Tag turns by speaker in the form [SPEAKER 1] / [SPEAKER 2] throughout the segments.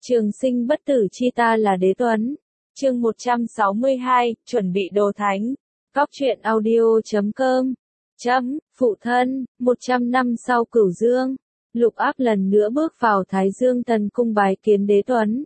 [SPEAKER 1] Trường sinh bất tử chi ta là Đế Tuấn. Chương 162, chuẩn bị đồ thánh. Góc truyện audio.com. Phụ thân, 100 năm sau Cửu Dương, Lục Áp lần nữa bước vào Thái Dương Thần cung bái kiến Đế Tuấn.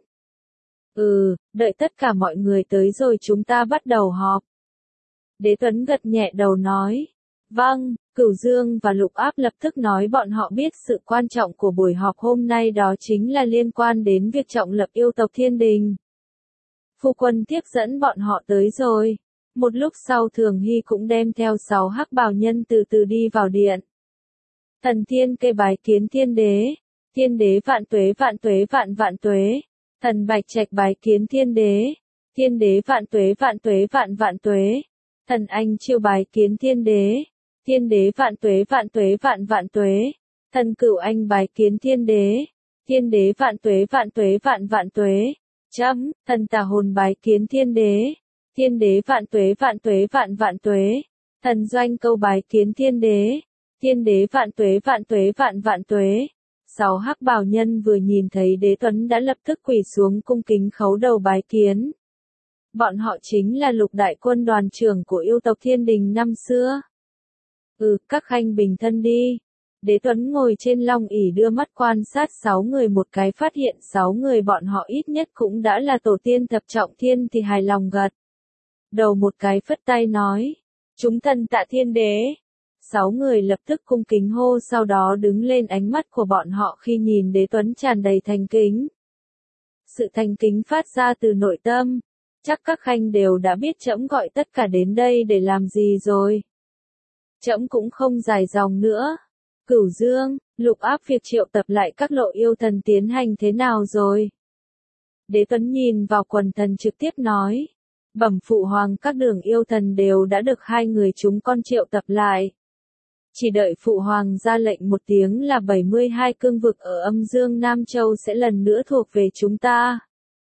[SPEAKER 1] Đợi tất cả mọi người tới rồi chúng ta bắt đầu họp. Đế Tuấn gật nhẹ đầu nói. Vâng, Cửu Dương và Lục Áp lập tức nói bọn họ biết sự quan trọng của buổi họp hôm nay, đó chính là liên quan đến việc trọng lập yêu tộc Thiên Đình. Phu quân tiếp dẫn bọn họ tới rồi. Một lúc sau Thường Hy cũng đem theo 6 hắc bào nhân từ từ đi vào điện. Thần Thiên Kê bái kiến Thiên Đế. Thiên Đế vạn tuế vạn tuế vạn vạn tuế. Thần Bạch Trạch bái kiến Thiên Đế. Thiên Đế vạn tuế vạn tuế vạn vạn tuế. Thần Anh Chiêu bái kiến Thiên Đế. Thiên Đế vạn tuế vạn tuế vạn vạn tuế. Thần Cửu Anh bái kiến Thiên Đế. Thiên Đế vạn tuế vạn vạn tuế. Thần Tà Hồn bái kiến Thiên Đế. Thiên Đế vạn tuế vạn vạn tuế. Thần Doanh Câu bái kiến Thiên Đế. Thiên Đế vạn tuế vạn vạn tuế. 6 hắc bào nhân vừa nhìn thấy Đế Tuấn đã lập tức quỳ xuống cung kính khấu đầu bái kiến. Bọn họ chính là Lục đại quân đoàn trưởng của yêu tộc Thiên Đình năm xưa. Các khanh bình thân đi. Đế Tuấn ngồi trên long ỷ đưa mắt quan sát 6 người một cái, phát hiện 6 người bọn họ ít nhất cũng đã là tổ tiên thập trọng thiên thì hài lòng gật đầu một cái, phất tay nói. Chúng thần tạ Thiên Đế. 6 người lập tức cung kính hô, sau đó đứng lên, ánh mắt của bọn họ khi nhìn Đế Tuấn tràn đầy thành kính. Sự thành kính phát ra từ nội tâm. Chắc các khanh đều đã biết trẫm gọi tất cả đến đây để làm gì rồi. Trẫm cũng không dài dòng nữa. Cửu Dương, Lục Áp việc triệu tập lại các lộ yêu thần tiến hành thế nào rồi? Đế Tuấn nhìn vào quần thần trực tiếp nói. Bẩm phụ hoàng, các đường yêu thần đều đã được 2 người chúng con triệu tập lại. Chỉ đợi phụ hoàng ra lệnh một tiếng là 72 cương vực ở âm dương Nam Châu sẽ lần nữa thuộc về chúng ta.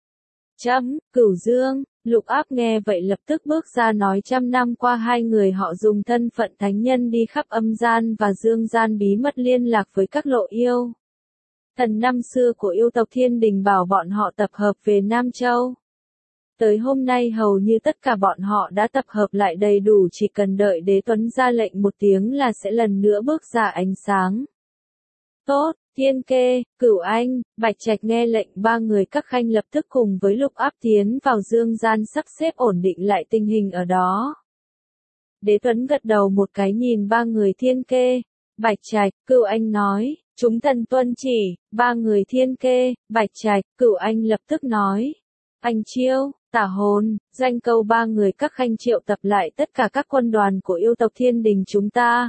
[SPEAKER 1] Cửu Dương, Lục Áp nghe vậy lập tức bước ra nói, 100 năm qua 2 người họ dùng thân phận thánh nhân đi khắp âm gian và dương gian bí mật liên lạc với các lộ yêu thần năm xưa của yêu tộc Thiên Đình, bảo bọn họ tập hợp về Nam Châu. Tới hôm nay hầu như tất cả bọn họ đã tập hợp lại đầy đủ, chỉ cần đợi Đế Tuấn ra lệnh một tiếng là sẽ lần nữa bước ra ánh sáng. Tốt, Thiên Kê, Cửu Anh, Bạch Trạch nghe lệnh, 3 người các khanh lập tức cùng với Lục Áp tiến vào dương gian sắp xếp ổn định lại tình hình ở đó. Đế Tuấn gật đầu một cái nhìn 3 người Thiên Kê, Bạch Trạch, Cửu Anh nói, chúng thần tuân chỉ. 3 người Thiên Kê, Bạch Trạch, Cửu Anh lập tức nói. Anh Chiêu, Tả Hồn, Doanh Câu, 3 người các khanh triệu tập lại tất cả các quân đoàn của yêu tộc Thiên Đình chúng ta.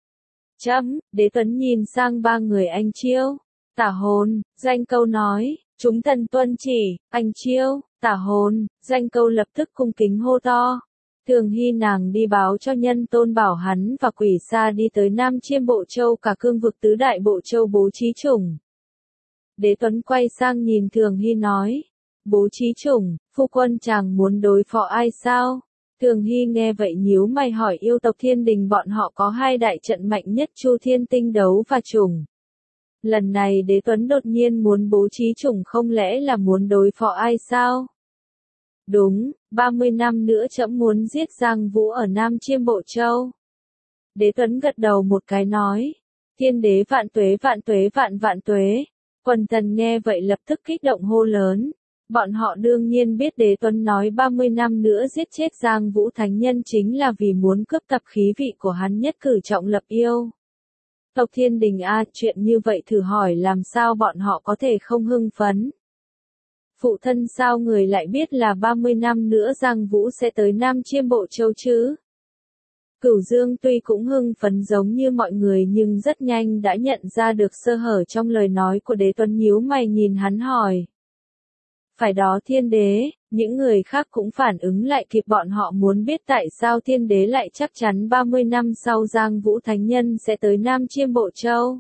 [SPEAKER 1] Đế Tuấn nhìn sang 3 người Anh Chiêu, Tả Hồn, Doanh Câu nói, chúng thần tuân chỉ. Anh Chiêu, Tả Hồn, Doanh Câu lập tức cung kính hô to. Thường Hy nàng đi báo cho Nhân Tôn bảo hắn và Quỷ Sa đi tới Nam Chiêm Bộ Châu, cả cương vực tứ đại bộ châu bố trí chủng. Đế Tuấn quay sang nhìn Thường Hy nói. Bố trí chủng, phu quân chàng muốn đối phó ai sao? Thường Hy nghe vậy nhíu mày hỏi, yêu tộc Thiên Đình bọn họ có 2 đại trận mạnh nhất, Chu Thiên Tinh Đấu và Chủng. Lần này Đế Tuấn đột nhiên muốn bố trí chủng, không lẽ là muốn đối phó ai sao? Đúng, 30 năm nữa trẫm muốn giết Giang Vũ ở Nam Chiêm Bộ Châu. Đế Tuấn gật đầu một cái nói. Thiên Đế vạn tuế vạn vạn tuế. Quần thần nghe vậy lập tức kích động hô lớn. Bọn họ đương nhiên biết Đế Tuấn nói 30 năm nữa giết chết Giang Vũ Thánh Nhân chính là vì muốn cướp tập khí vị của hắn, nhất cử trọng lập yêu tộc Thiên Đình. Chuyện như vậy thử hỏi làm sao bọn họ có thể không hưng phấn. Phụ thân, sao người lại biết là 30 năm nữa Giang Vũ sẽ tới Nam Chiêm Bộ Châu chứ? Cửu Dương tuy cũng hưng phấn giống như mọi người nhưng rất nhanh đã nhận ra được sơ hở trong lời nói của Đế Tuấn, nhíu mày nhìn hắn hỏi. Phải đó Thiên Đế, những người khác cũng phản ứng lại kịp, bọn họ muốn biết tại sao Thiên Đế lại chắc chắn 30 năm sau Giang Vũ Thánh Nhân sẽ tới Nam Chiêm Bộ Châu.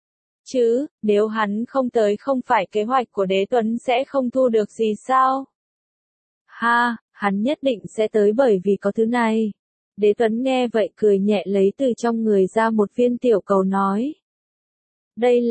[SPEAKER 1] Nếu hắn không tới, không phải kế hoạch của Đế Tuấn sẽ không thu được gì sao? Hắn nhất định sẽ tới bởi vì có thứ này. Đế Tuấn nghe vậy cười nhẹ, lấy từ trong người ra một viên tiểu cầu nói. Đây là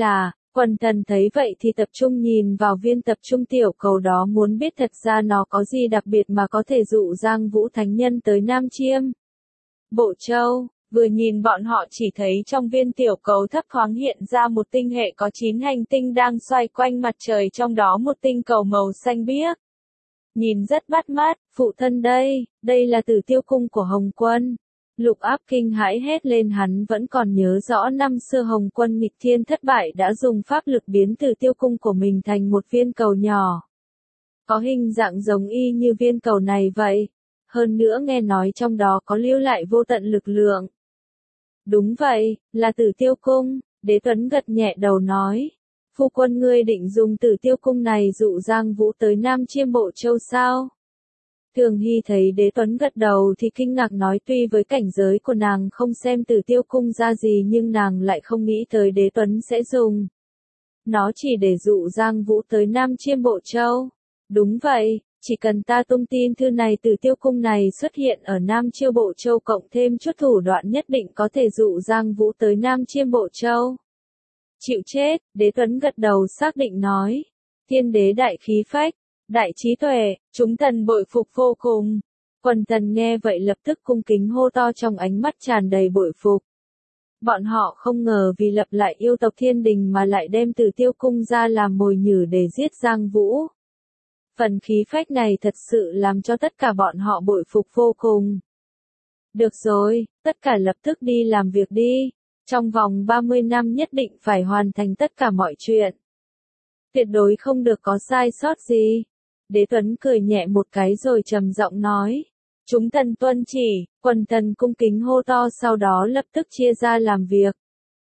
[SPEAKER 1] Quần thần thấy vậy thì tập trung nhìn vào viên tập trung tiểu cầu đó, muốn biết thật ra nó có gì đặc biệt mà có thể dụ Giang Vũ Thánh Nhân tới Nam Chiêm Bộ Châu. Vừa nhìn bọn họ chỉ thấy trong viên tiểu cầu thấp thoáng hiện ra một tinh hệ có 9 hành tinh đang xoay quanh mặt trời, trong đó một tinh cầu màu xanh biếc. Nhìn rất bắt mắt, phụ thân đây là Tử Tiêu Cung của Hồng Quân. Lục Áp kinh hãi hét lên, hắn vẫn còn nhớ rõ năm xưa Hồng Quân nghịch thiên thất bại đã dùng pháp lực biến Tử Tiêu Cung của mình thành một viên cầu nhỏ. Có hình dạng giống y như viên cầu này vậy. Hơn nữa nghe nói trong đó có lưu lại vô tận lực lượng. Đúng vậy, là Tử Tiêu Cung, Đế Tuấn gật nhẹ đầu nói. Phu quân ngươi định dùng Tử Tiêu Cung này dụ Giang Vũ tới Nam Chiêm Bộ Châu sao? Thường Hy thấy Đế Tuấn gật đầu thì kinh ngạc nói, tuy với cảnh giới của nàng không xem Tử Tiêu Cung ra gì nhưng nàng lại không nghĩ tới Đế Tuấn sẽ dùng nó chỉ để dụ Giang Vũ tới Nam Chiêm Bộ Châu. Đúng vậy, chỉ cần ta tung tin thư này, Tử Tiêu Cung này xuất hiện ở Nam Chiêm Bộ Châu cộng thêm chút thủ đoạn nhất định có thể dụ Giang Vũ tới Nam Chiêm Bộ Châu. Chịu chết, Đế Tuấn gật đầu xác định nói. Thiên đế đại khí phách, đại trí tuệ, chúng thần bội phục vô cùng. Quần thần nghe vậy lập tức cung kính hô to, trong ánh mắt tràn đầy bội phục. Bọn họ không ngờ vì lập lại yêu tộc Thiên Đình mà lại đem Tử Tiêu Cung ra làm mồi nhử để giết Giang Vũ. Phần khí phách này thật sự làm cho tất cả bọn họ bội phục vô cùng. Được rồi, tất cả lập tức đi làm việc đi. Trong vòng 30 năm nhất định phải hoàn thành tất cả mọi chuyện. Tuyệt đối không được có sai sót gì. Đế Tuấn cười nhẹ một cái rồi trầm giọng nói. Chúng thần tuân chỉ, quần thần cung kính hô to, sau đó lập tức chia ra làm việc.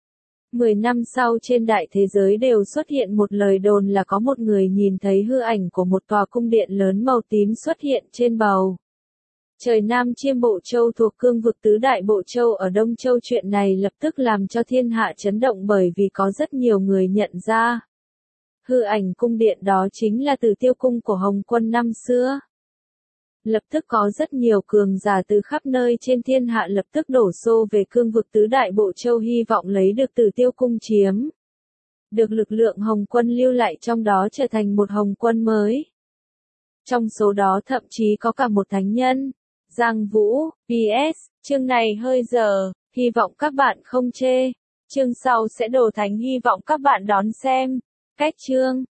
[SPEAKER 1] 10 năm sau trên đại thế giới đều xuất hiện một lời đồn là có một người nhìn thấy hư ảnh của một tòa cung điện lớn màu tím xuất hiện trên bầu trời Nam Chiêm Bộ Châu thuộc cương vực tứ đại bộ châu ở Đông Châu. Chuyện này lập tức làm cho thiên hạ chấn động, bởi vì có rất nhiều người nhận ra. Hư ảnh cung điện đó chính là Tử Tiêu Cung của Hồng Quân năm xưa. Lập tức có rất nhiều cường giả từ khắp nơi trên thiên hạ lập tức đổ xô về cương vực tứ đại bộ châu, hy vọng lấy được Tử Tiêu Cung chiếm được lực lượng Hồng Quân lưu lại trong đó, trở thành một Hồng Quân mới. Trong số đó thậm chí có cả một thánh nhân, Giang Vũ. PS, chương này hơi dở, hy vọng các bạn không chê. Chương sau sẽ đồ thánh, hy vọng các bạn đón xem. Cách chương